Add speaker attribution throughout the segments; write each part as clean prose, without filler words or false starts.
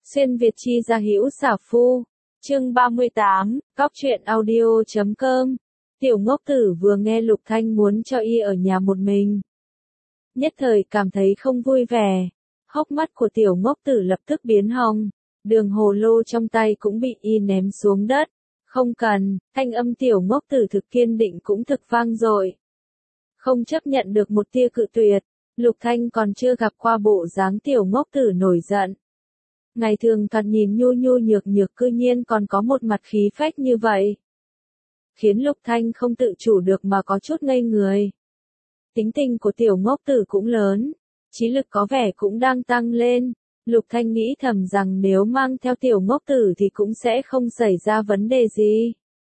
Speaker 1: Xuyên Việt chi ra hữu xả phu. Chương 38, Cóc truyện audio.com. Tiểu ngốc tử vừa nghe Lục Thanh muốn cho y ở nhà một mình, nhất thời cảm thấy không vui vẻ. Hốc mắt của tiểu ngốc tử lập tức biến hồng, đường hồ lô trong tay cũng bị y ném xuống đất. Không cần, thanh âm tiểu ngốc tử thực kiên định cũng thực vang dội. Không chấp nhận được một tia cự tuyệt, Lục Thanh còn chưa gặp qua bộ dáng tiểu ngốc tử nổi giận. Ngày thường thoạt nhìn nhu nhu nhược nhược cư nhiên còn có một mặt khí phách như vậy, khiến Lục Thanh không tự chủ được mà có chút ngây người. Tính tình của tiểu ngốc tử cũng lớn, trí lực có vẻ cũng đang tăng lên. Lục Thanh nghĩ thầm rằng nếu mang theo tiểu ngốc tử thì cũng sẽ không xảy ra vấn đề gì.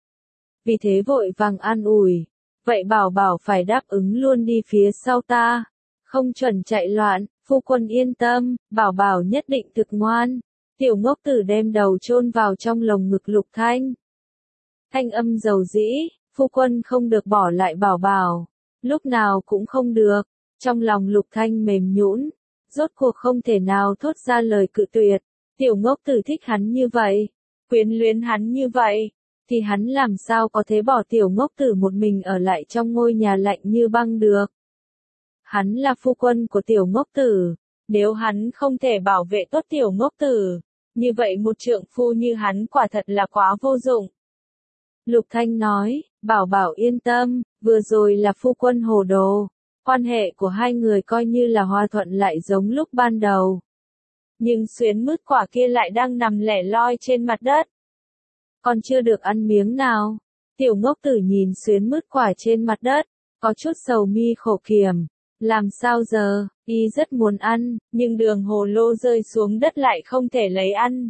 Speaker 1: Vì thế vội vàng an ủi, vậy bảo bảo phải đáp ứng luôn đi phía sau ta, không chuẩn chạy loạn, phu quân yên tâm, bảo bảo nhất định thực ngoan. Tiểu ngốc tử đem đầu chôn vào trong lồng ngực Lục Thanh. Thanh âm dầu dĩ, phu quân không được bỏ lại bảo bảo, lúc nào cũng không được. Trong lòng Lục Thanh mềm nhũn, rốt cuộc không thể nào thốt ra lời cự tuyệt. Tiểu ngốc tử thích hắn như vậy, quyến luyến hắn như vậy, thì hắn làm sao có thể bỏ tiểu ngốc tử một mình ở lại trong ngôi nhà lạnh như băng được. Hắn là phu quân của tiểu ngốc tử, nếu hắn không thể bảo vệ tốt tiểu ngốc tử, như vậy một trượng phu như hắn quả thật là quá vô dụng. Lục Thanh nói, bảo bảo yên tâm, vừa rồi là phu quân hồ đồ, quan hệ của hai người coi như là hòa thuận lại giống lúc ban đầu. Nhưng xuyến mứt quả kia lại đang nằm lẻ loi trên mặt đất, còn chưa được ăn miếng nào. Tiểu ngốc tử nhìn xuyến mứt quả trên mặt đất, có chút sầu mi khổ kiểm. Làm sao giờ, y rất muốn ăn, nhưng đường hồ lô rơi xuống đất lại không thể lấy ăn.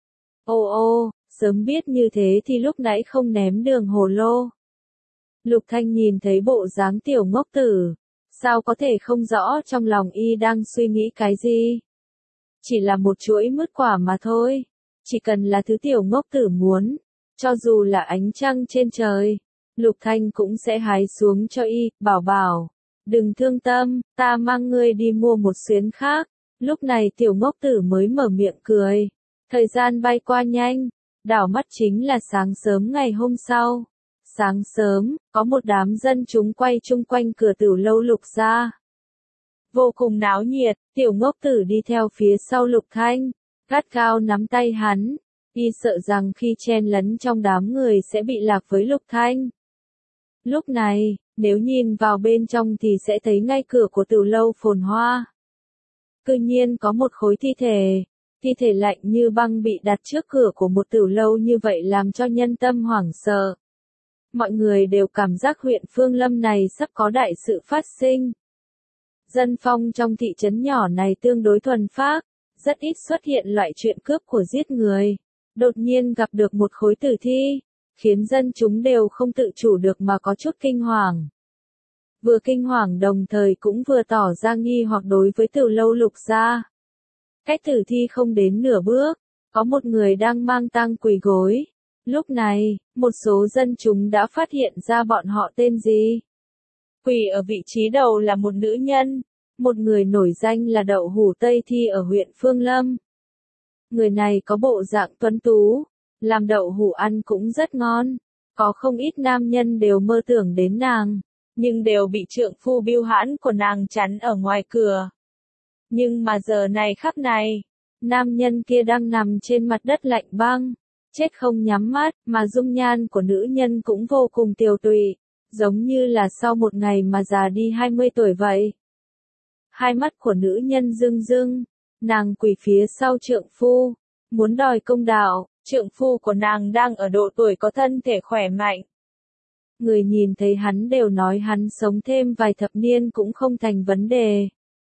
Speaker 1: Ô, sớm biết như thế thì lúc nãy không ném đường hồ lô. Lục Thanh nhìn thấy bộ dáng tiểu ngốc tử, sao có thể không rõ trong lòng y đang suy nghĩ cái gì. Chỉ là một chuỗi mứt quả mà thôi, chỉ cần là thứ tiểu ngốc tử muốn, cho dù là ánh trăng trên trời, Lục Thanh cũng sẽ hái xuống cho y. Bảo bảo, đừng thương tâm, ta mang ngươi đi mua một xuyến khác. Lúc này tiểu ngốc tử mới mở miệng cười. Thời gian bay qua nhanh, đảo mắt chính là sáng sớm ngày hôm sau. Sáng sớm, có một đám dân chúng quay chung quanh cửa tiểu lâu Lục gia. Vô cùng náo nhiệt, tiểu ngốc tử đi theo phía sau Lục Thanh, gắt gao nắm tay hắn, y sợ rằng khi chen lấn trong đám người sẽ bị lạc với Lục Thanh. Lúc này, nếu nhìn vào bên trong thì sẽ thấy ngay cửa của tiểu lâu phồn hoa. Cư nhiên có một khối thi thể lạnh như băng bị đặt trước cửa của một tiểu lâu như vậy làm cho nhân tâm hoảng sợ. Mọi người đều cảm giác huyện Phương Lâm này sắp có đại sự phát sinh. Dân phong trong thị trấn nhỏ này tương đối thuần phác, rất ít xuất hiện loại chuyện cướp của giết người. Đột nhiên gặp được một khối tử thi, khiến dân chúng đều không tự chủ được mà có chút kinh hoàng. Vừa kinh hoàng đồng thời cũng vừa tỏ ra nghi hoặc đối với tiểu lâu Lục gia. Cách tử thi không đến nửa bước, có một người đang mang tang quỳ gối. Lúc này, một số dân chúng đã phát hiện ra bọn họ tên gì. Quỳ ở vị trí đầu là một nữ nhân, một người nổi danh là Đậu Hủ Tây Thi ở huyện Phương Lâm. Người này có bộ dạng tuấn tú, làm đậu hủ ăn cũng rất ngon, có không ít nam nhân đều mơ tưởng đến nàng, nhưng đều bị trượng phu bưu hãn của nàng chắn ở ngoài cửa. Nhưng mà giờ này khắc này, nam nhân kia đang nằm trên mặt đất lạnh băng, chết không nhắm mắt, mà dung nhan của nữ nhân cũng vô cùng tiều tụy, giống như là sau một ngày mà già đi 20 tuổi vậy. Hai mắt của nữ nhân rưng rưng, nàng quỳ phía sau trượng phu, muốn đòi công đạo. Trượng phu của nàng đang ở độ tuổi có thân thể khỏe mạnh. Người nhìn thấy hắn đều nói hắn sống thêm vài thập niên cũng không thành vấn đề.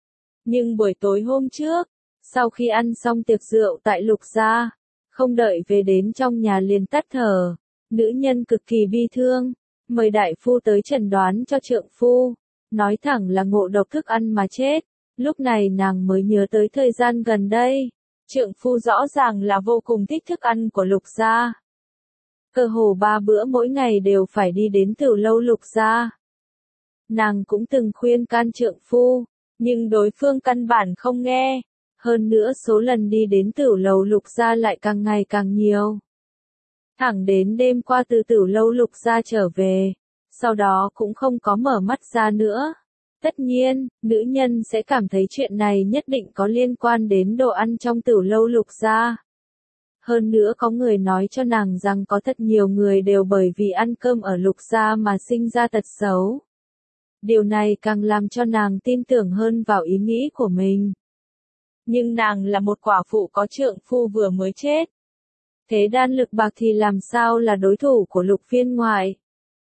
Speaker 1: Nhưng buổi tối hôm trước, sau khi ăn xong tiệc rượu tại Lục gia, không đợi về đến trong nhà liền tắt thở, nữ nhân cực kỳ bi thương, mời đại phu tới chẩn đoán cho trượng phu, nói thẳng là ngộ độc thức ăn mà chết. Lúc này nàng mới nhớ tới thời gian gần đây, trượng phu rõ ràng là vô cùng thích thức ăn của Lục gia. Cơ hồ 3 bữa mỗi ngày đều phải đi đến tiểu lâu Lục gia. Nàng cũng từng khuyên can trượng phu, nhưng đối phương căn bản không nghe. Hơn nữa số lần đi đến Tửu Lầu Lục gia lại càng ngày càng nhiều. Thẳng đến đêm qua từ Tửu Lâu Lục gia trở về, sau đó cũng không có mở mắt ra nữa. Tất nhiên, nữ nhân sẽ cảm thấy chuyện này nhất định có liên quan đến đồ ăn trong Tửu Lâu Lục gia. Hơn nữa có người nói cho nàng rằng có thật nhiều người đều bởi vì ăn cơm ở Lục gia mà sinh ra tật xấu. Điều này càng làm cho nàng tin tưởng hơn vào ý nghĩ của mình. Nhưng nàng là một quả phụ có trượng phu vừa mới chết. Thế đan lực bạc thì làm sao là đối thủ của Lục Viên Ngoại.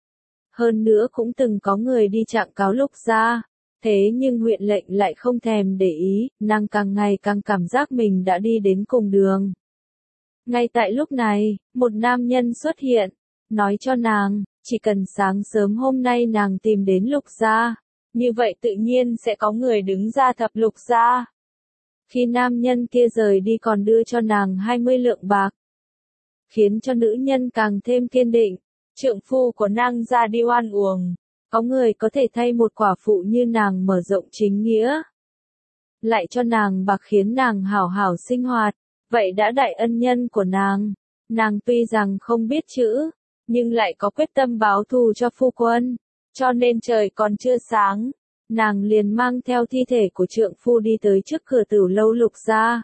Speaker 1: Hơn nữa cũng từng có người đi trạng cáo Lục gia. Thế nhưng huyện lệnh lại không thèm để ý, nàng càng ngày càng cảm giác mình đã đi đến cùng đường. Ngay tại lúc này, một nam nhân xuất hiện, nói cho nàng, chỉ cần sáng sớm hôm nay nàng tìm đến Lục gia, như vậy tự nhiên sẽ có người đứng ra thập Lục gia. Khi nam nhân kia rời đi còn đưa cho nàng 20 lượng bạc, khiến cho nữ nhân càng thêm kiên định, trượng phu của nàng ra đi oan uổng, có người có thể thay một quả phụ như nàng mở rộng chính nghĩa. Lại cho nàng bạc khiến nàng hảo hảo sinh hoạt, vậy đã đại ân nhân của nàng. Nàng tuy rằng không biết chữ, nhưng lại có quyết tâm báo thù cho phu quân, cho nên trời còn chưa sáng, nàng liền mang theo thi thể của trượng phu đi tới trước cửa Tửu Lâu Lục gia.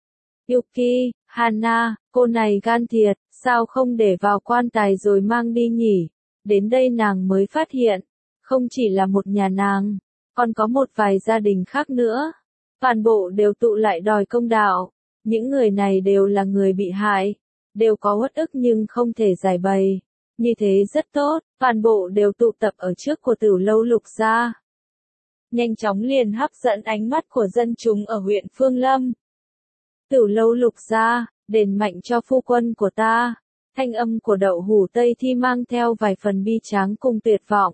Speaker 1: Yuki, Hana, cô này gan thiệt, sao không để vào quan tài rồi mang đi nhỉ? Đến đây nàng mới phát hiện, không chỉ là một nhà nàng, còn có một vài gia đình khác nữa. Toàn bộ đều tụ lại đòi công đạo. Những người này đều là người bị hại, đều có uất ức nhưng không thể giải bày. Như thế rất tốt, toàn bộ đều tụ tập ở trước của Tửu Lâu Lục gia. Nhanh chóng liền hấp dẫn ánh mắt của dân chúng ở huyện Phương Lâm. Tửu Lâu Lục gia, đền mạnh cho phu quân của ta. Thanh âm của Đậu Hủ Tây Thi mang theo vài phần bi tráng cùng tuyệt vọng.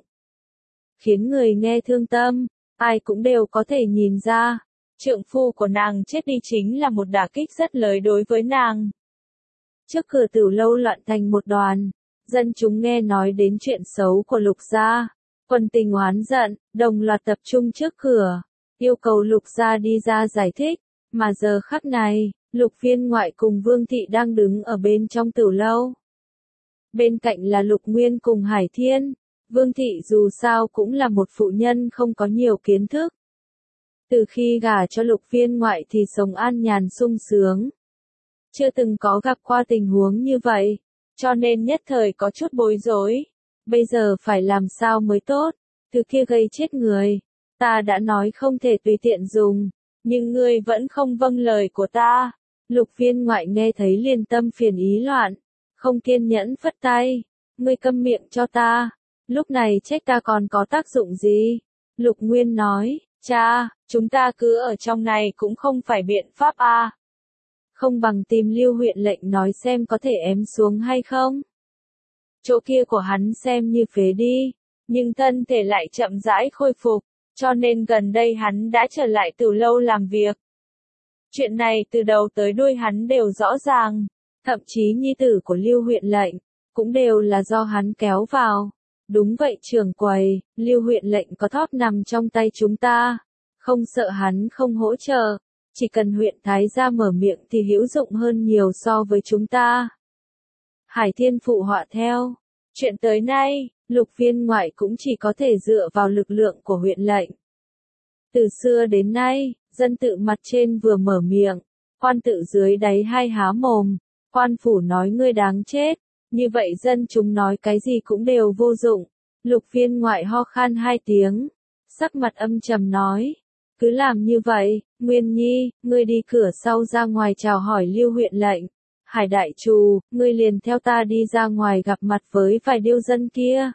Speaker 1: Khiến người nghe thương tâm, ai cũng đều có thể nhìn ra. Trượng phu của nàng chết đi chính là một đả kích rất lớn đối với nàng. Trước cửa Tửu Lâu loạn thành một đoàn, dân chúng nghe nói đến chuyện xấu của Lục gia, quần tình oán giận, đồng loạt tập trung trước cửa, yêu cầu Lục gia đi ra giải thích, mà giờ khắc này, Lục Viên Ngoại cùng Vương Thị đang đứng ở bên trong Tửu Lâu. Bên cạnh là Lục Nguyên cùng Hải Thiên, Vương Thị dù sao cũng là một phụ nhân không có nhiều kiến thức. Từ khi gả cho Lục Viên Ngoại thì sống an nhàn sung sướng. Chưa từng có gặp qua tình huống như vậy, cho nên nhất thời có chút bối rối. Bây giờ phải làm sao mới tốt, thứ kia gây chết người. Ta đã nói không thể tùy tiện dùng, nhưng ngươi vẫn không vâng lời của ta. Lục Viên Ngoại nghe thấy liền tâm phiền ý loạn, không kiên nhẫn phất tay. Ngươi câm miệng cho ta, lúc này trách ta còn có tác dụng gì? Lục Nguyên nói, cha, chúng ta cứ ở trong này cũng không phải biện pháp a. Không bằng tìm Lưu huyện lệnh nói xem có thể ém xuống hay không. Chỗ kia của hắn xem như phế đi, nhưng thân thể lại chậm rãi khôi phục, cho nên gần đây hắn đã trở lại Tửu Lâu làm việc. Chuyện này từ đầu tới đuôi hắn đều rõ ràng, thậm chí nhi tử của Lưu huyện lệnh, cũng đều là do hắn kéo vào. Đúng vậy trưởng quầy, Lưu huyện lệnh có thóp nằm trong tay chúng ta, không sợ hắn không hỗ trợ, chỉ cần huyện Thái gia mở miệng thì hữu dụng hơn nhiều so với chúng ta. Hải Thiên phụ họa theo, chuyện tới nay, Lục Viên Ngoại cũng chỉ có thể dựa vào lực lượng của huyện lệnh. Từ xưa đến nay, dân tự mặt trên vừa mở miệng, quan tự dưới đáy hai há mồm, quan phủ nói ngươi đáng chết, như vậy dân chúng nói cái gì cũng đều vô dụng. Lục Viên Ngoại ho khan hai tiếng, sắc mặt âm trầm nói, cứ làm như vậy, Nguyên Nhi, ngươi đi cửa sau ra ngoài chào hỏi Lưu huyện lệnh. Hải đại trù, ngươi liền theo ta đi ra ngoài gặp mặt với vài điêu dân kia.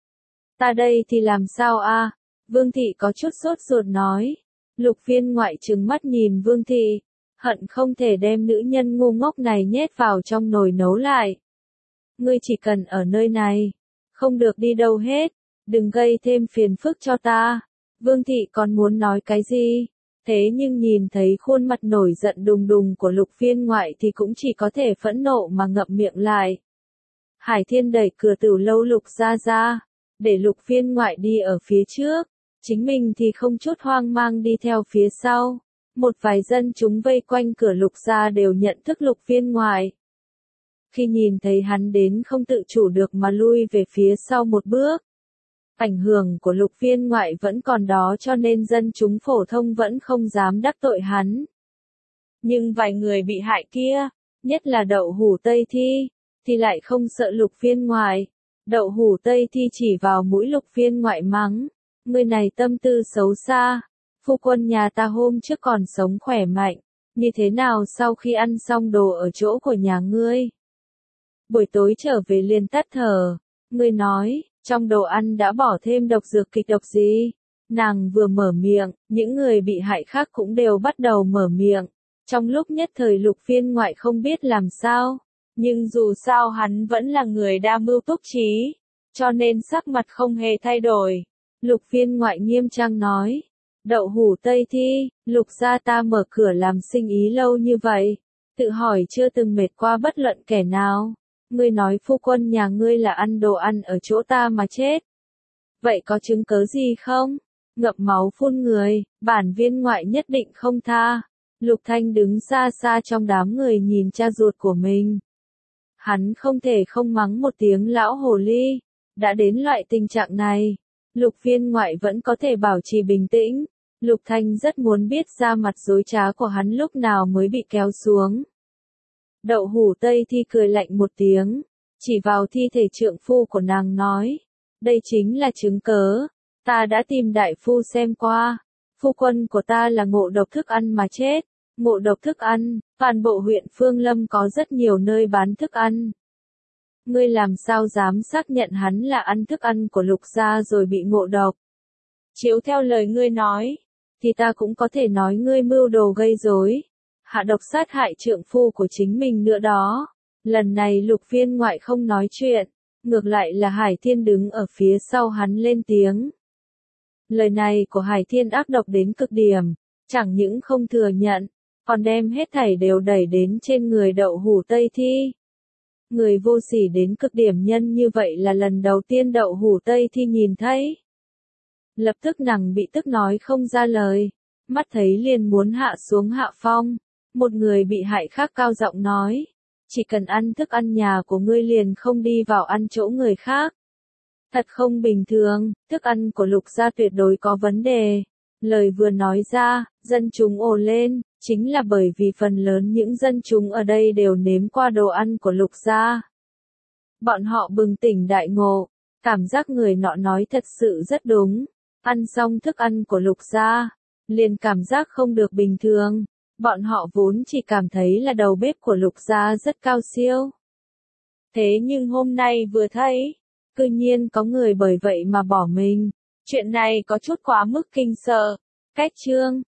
Speaker 1: Ta đây thì làm sao a? Vương Thị có chút sốt ruột nói. Lục Viên Ngoại trừng mắt nhìn Vương Thị, hận không thể đem nữ nhân ngu ngốc này nhét vào trong nồi nấu lại. Ngươi chỉ cần ở nơi này, không được đi đâu hết, đừng gây thêm phiền phức cho ta. Vương Thị còn muốn nói cái gì? Thế nhưng nhìn thấy khuôn mặt nổi giận đùng đùng của Lục Viên Ngoại thì cũng chỉ có thể phẫn nộ mà ngậm miệng lại. Hải Thiên đẩy cửa Tửu Lâu Lục gia ra, để Lục Viên Ngoại đi ở phía trước, chính mình thì không chút hoang mang đi theo phía sau. Một vài dân chúng vây quanh cửa Lục gia đều nhận thức Lục Viên Ngoại. Khi nhìn thấy hắn đến không tự chủ được mà lui về phía sau một bước. Ảnh hưởng của Lục Viên Ngoại vẫn còn đó cho nên dân chúng phổ thông vẫn không dám đắc tội hắn. Nhưng vài người bị hại kia, nhất là Đậu Hủ Tây Thi, thì lại không sợ Lục Viên Ngoại. Đậu Hủ Tây Thi chỉ vào mũi Lục Viên Ngoại mắng, người này tâm tư xấu xa, phu quân nhà ta hôm trước còn sống khỏe mạnh, như thế nào sau khi ăn xong đồ ở chỗ của nhà ngươi? Buổi tối trở về liền tắt thở, ngươi nói, trong đồ ăn đã bỏ thêm độc dược kịch độc gì? Nàng vừa mở miệng, những người bị hại khác cũng đều bắt đầu mở miệng. Trong lúc nhất thời Lục Viên Ngoại không biết làm sao, nhưng dù sao hắn vẫn là người đa mưu túc trí, cho nên sắc mặt không hề thay đổi. Lục Viên Ngoại nghiêm trang nói, Đậu Hủ Tây Thi, Lục gia ta mở cửa làm sinh ý lâu như vậy, tự hỏi chưa từng mệt qua bất luận kẻ nào. Ngươi nói phu quân nhà ngươi là ăn đồ ăn ở chỗ ta mà chết. Vậy có chứng cớ gì không? Ngậm máu phun người, bản Viên Ngoại nhất định không tha. Lục Thanh đứng xa xa trong đám người nhìn cha ruột của mình. Hắn không thể không mắng một tiếng lão hồ ly. Đã đến loại tình trạng này, Lục Viên Ngoại vẫn có thể bảo trì bình tĩnh. Lục Thanh rất muốn biết ra mặt dối trá của hắn lúc nào mới bị kéo xuống. Đậu Hủ Tây Thi cười lạnh một tiếng, chỉ vào thi thể trượng phu của nàng nói, đây chính là chứng cớ, ta đã tìm đại phu xem qua, phu quân của ta là ngộ độc thức ăn mà chết, ngộ độc thức ăn, toàn bộ huyện Phương Lâm có rất nhiều nơi bán thức ăn. Ngươi làm sao dám xác nhận hắn là ăn thức ăn của Lục gia rồi bị ngộ độc? Chiếu theo lời ngươi nói, thì ta cũng có thể nói ngươi mưu đồ gây rối, hạ độc sát hại trượng phu của chính mình nữa đó. Lần này Lục Viên Ngoại không nói chuyện, ngược lại là Hải Thiên đứng ở phía sau hắn lên tiếng. Lời này của Hải Thiên ác độc đến cực điểm, chẳng những không thừa nhận, còn đem hết thảy đều đẩy đến trên người Đậu Hủ Tây Thi. Người vô sỉ đến cực điểm nhân như vậy là lần đầu tiên Đậu Hủ Tây Thi nhìn thấy. Lập tức nàng bị tức nói không ra lời, mắt thấy liền muốn hạ xuống hạ phong. Một người bị hại khác cao giọng nói, chỉ cần ăn thức ăn nhà của ngươi liền không đi vào ăn chỗ người khác. Thật không bình thường, thức ăn của Lục gia tuyệt đối có vấn đề. Lời vừa nói ra, dân chúng ồ lên, chính là bởi vì phần lớn những dân chúng ở đây đều nếm qua đồ ăn của Lục gia. Bọn họ bừng tỉnh đại ngộ, cảm giác người nọ nói thật sự rất đúng. Ăn xong thức ăn của Lục gia, liền cảm giác không được bình thường. Bọn họ vốn chỉ cảm thấy là đầu bếp của Lục gia rất cao siêu. Thế nhưng hôm nay vừa thấy, cư nhiên có người bởi vậy mà bỏ mình. Chuyện này có chút quá mức kinh sợ. Cách chương